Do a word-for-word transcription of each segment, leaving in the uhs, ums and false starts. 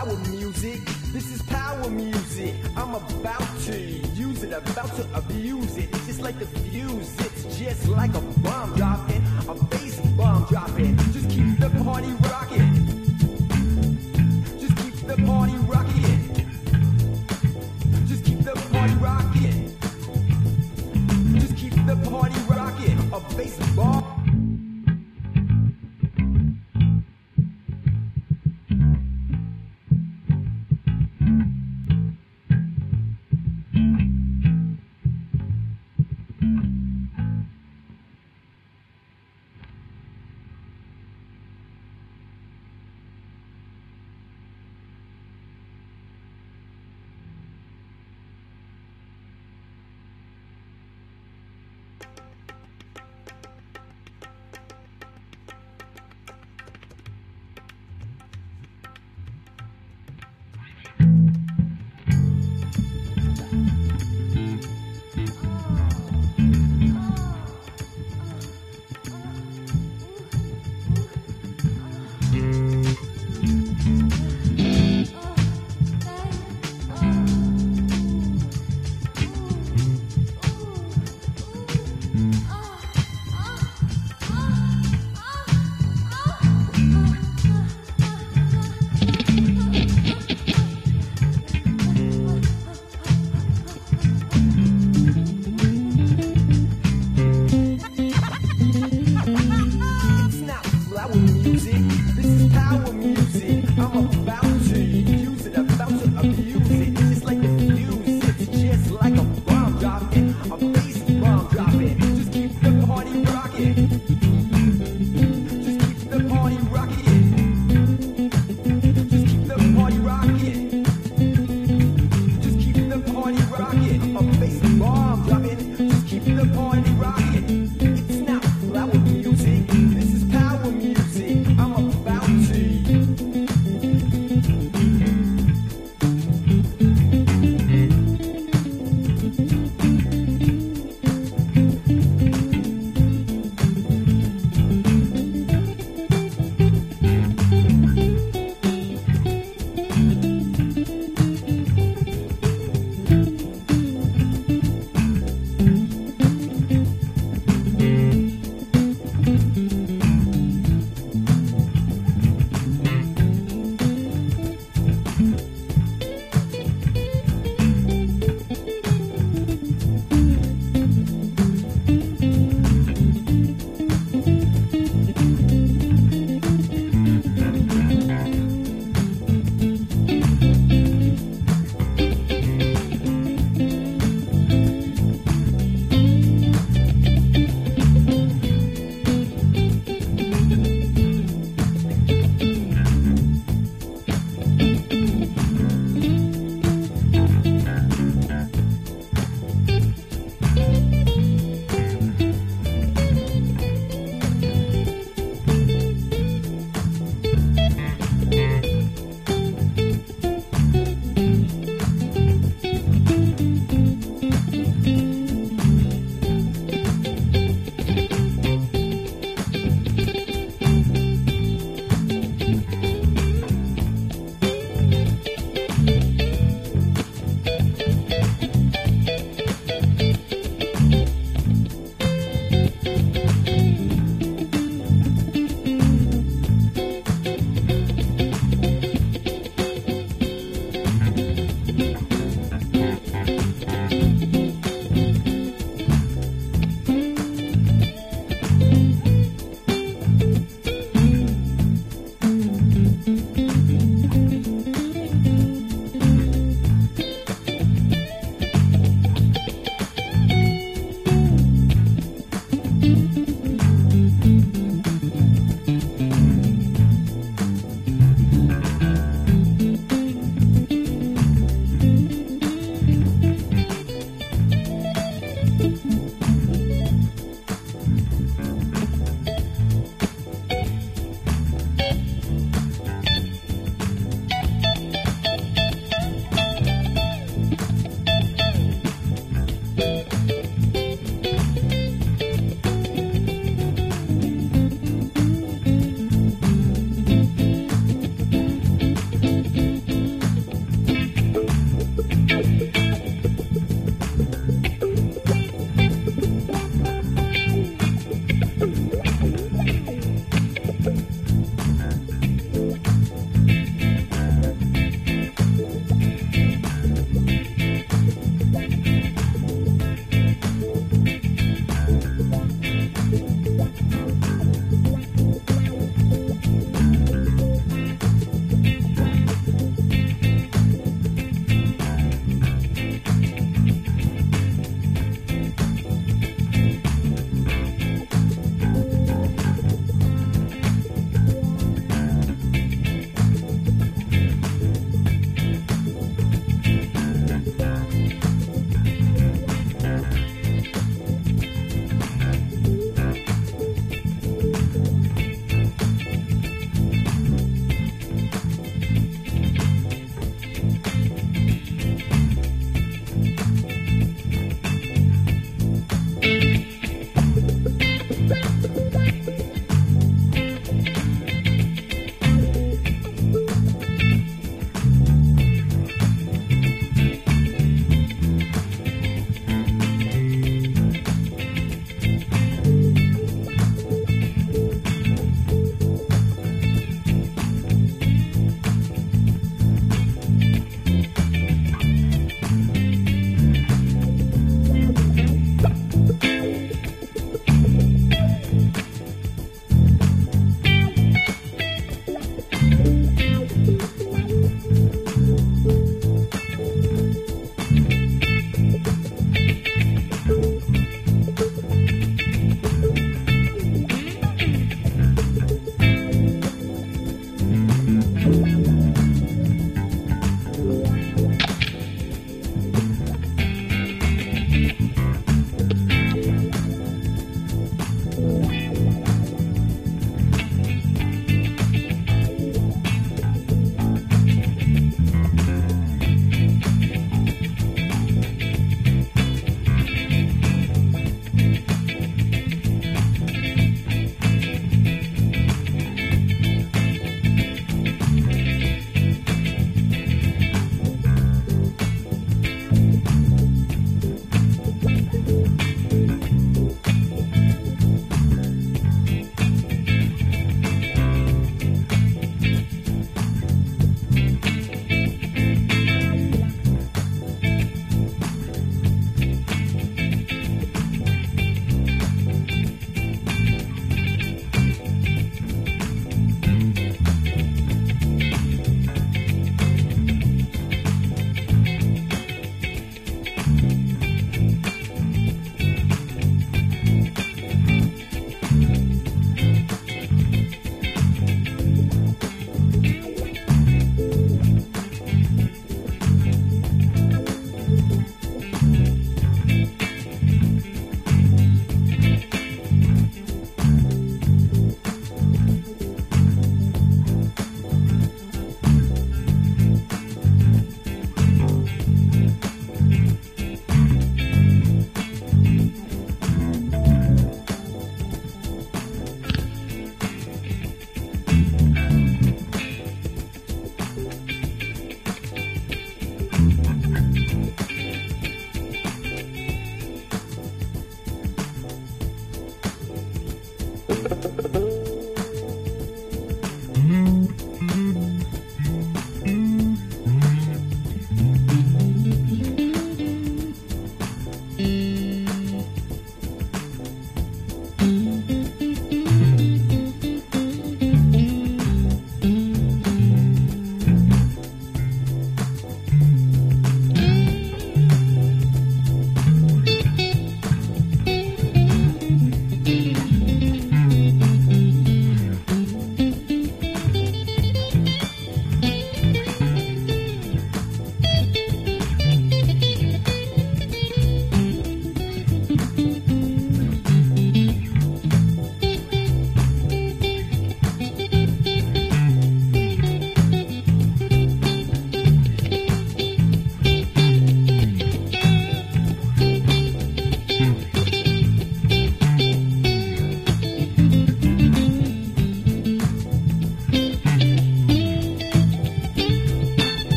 flower music. This is power music. I'm about to use it, about to abuse it. Just like the fuse, it's just like a bomb dropping, a bass bomb dropping. Just keep the party rocking. Just keep the party rocking. Just keep the party rocking. Just keep the party rocking. A bass bomb.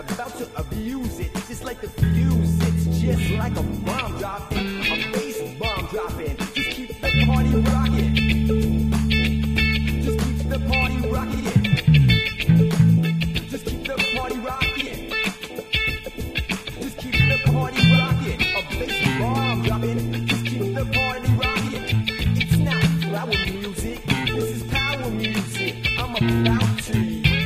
about to abuse it. Just like the fuse, it's just like a bomb dropping, a bass bomb dropping. Just keep the party rocking. Just keep the party rocking. Just keep the party rocking. Just keep the party rocking. A bass bomb dropping. Just keep the party rocking. It's not flower music. This is power music. I'm about to.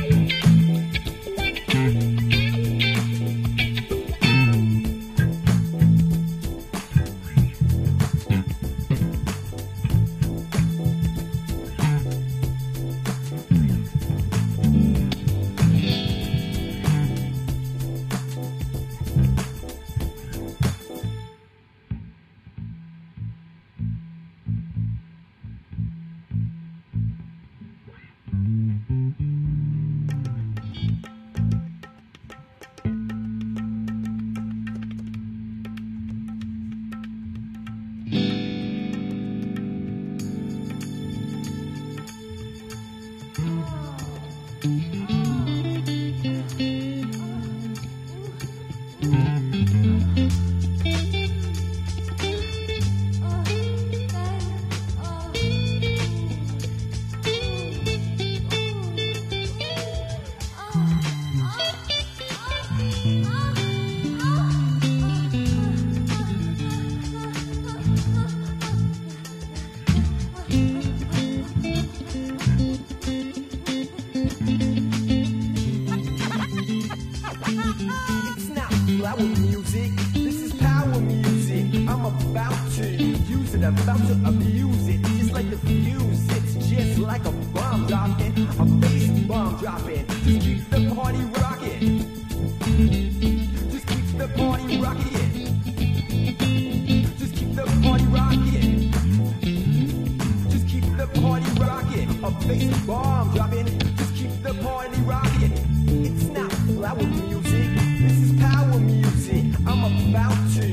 Flower music, this is power music. I'm about to use it, about to abuse it. Just like the fuse, it's just like a bomb dropping, a bass bomb dropping. Just keep the party rocking. Just keep the party rocking. Just keep the party rocking. Just keep the party rocking. A bass bomb dropping. Just keep the party rocking. It's not flower music. This is power music. I'm about to.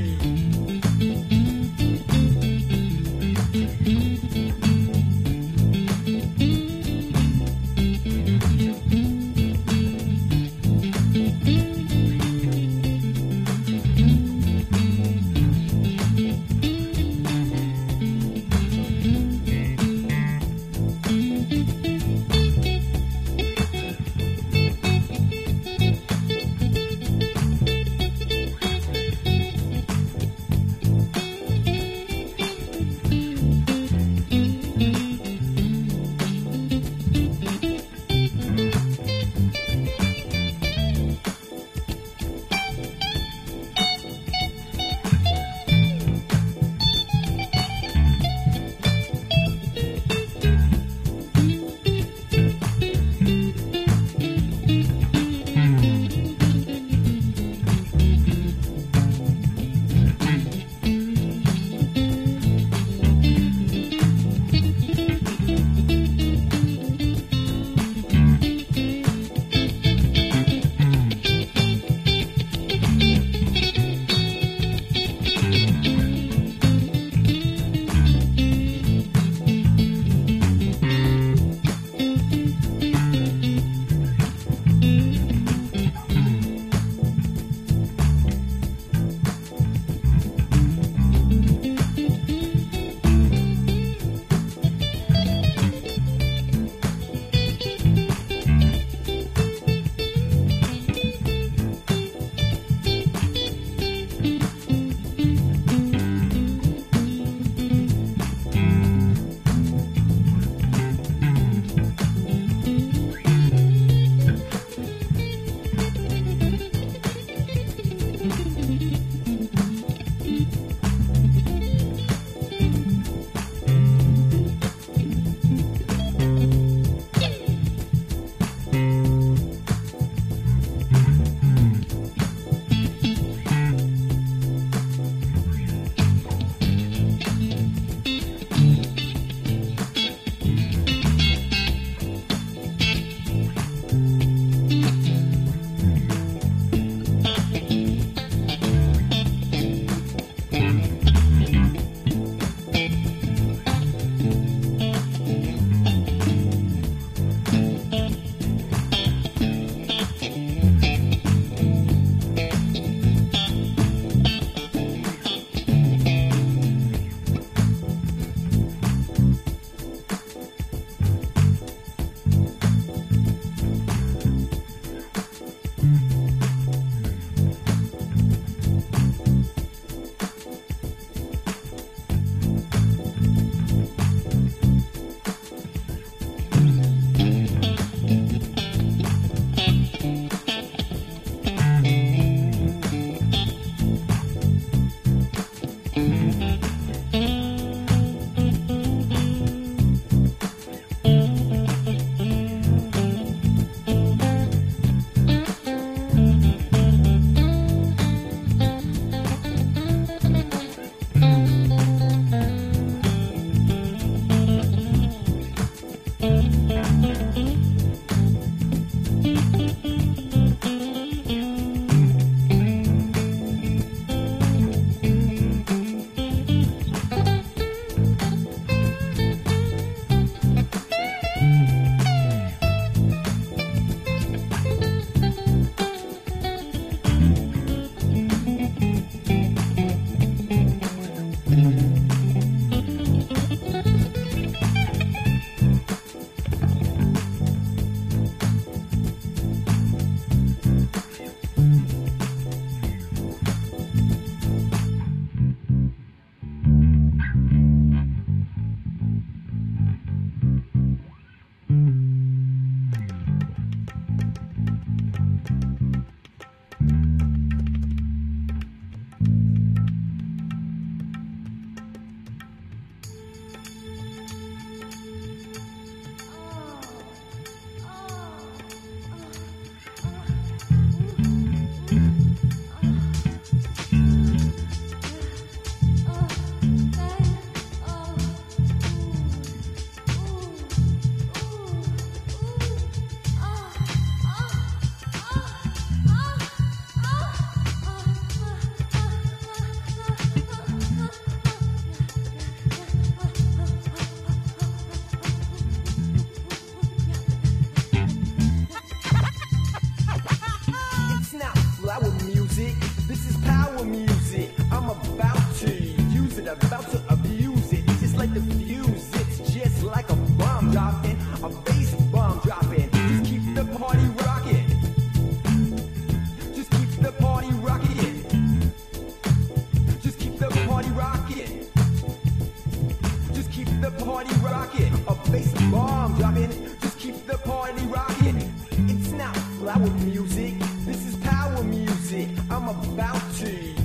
This is power music. I'm about to use it, about to abuse it. Just like the fuse, it's just like a bomb dropping, a bass bomb dropping. Just keep the party rocking. Just keep the party rocking. Just keep the party rocking. Just keep the party rocking. A bass bomb dropping. Just keep the party rocking. It's not flower music. This is power music. I'm about to.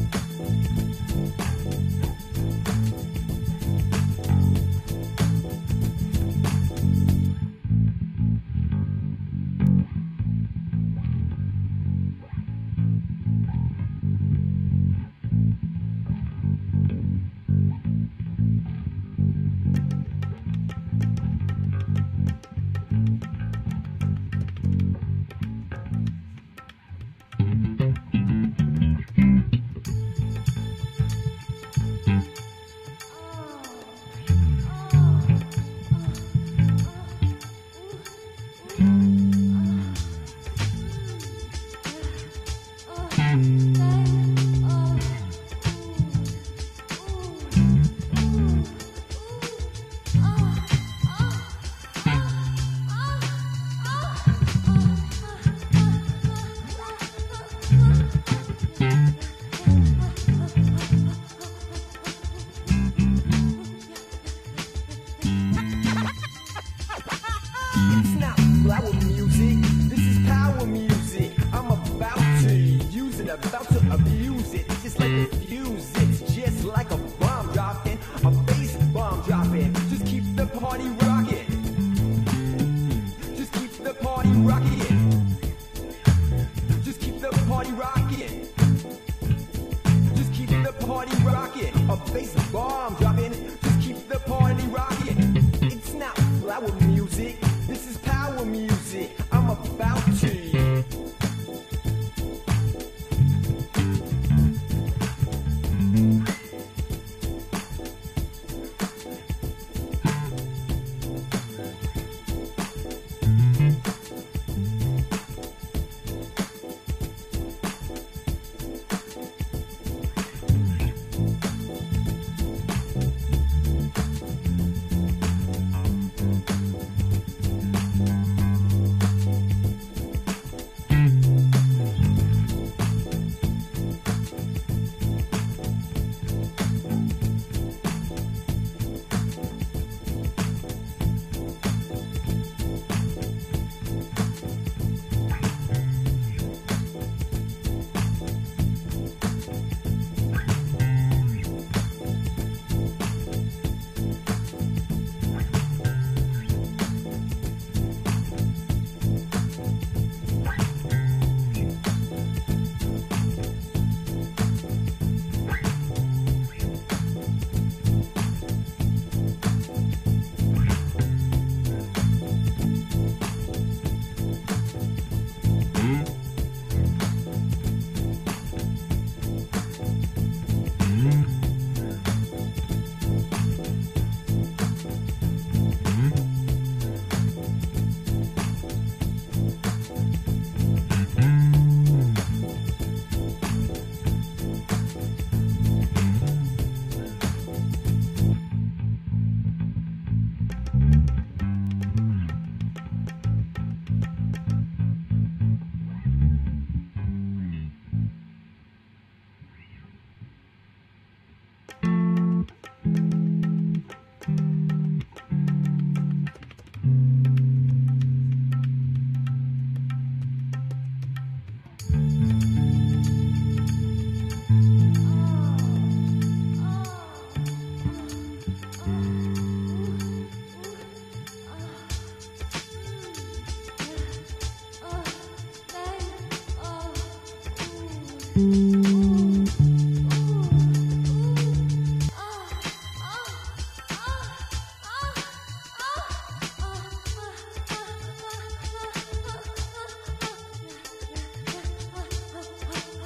It's not flower music, this is power music. I'm about to use it, about to abuse it. Just like the fuse, it's just like a bomb dropping, a bass bomb dropping. Just keep the party rocking. Just keep the party rocking. Just keep the party rocking. Just keep the party rocking. A bass bomb dropping. Just keep the party rocking. It's not flower music. This is power music. I'm about to. Thank you.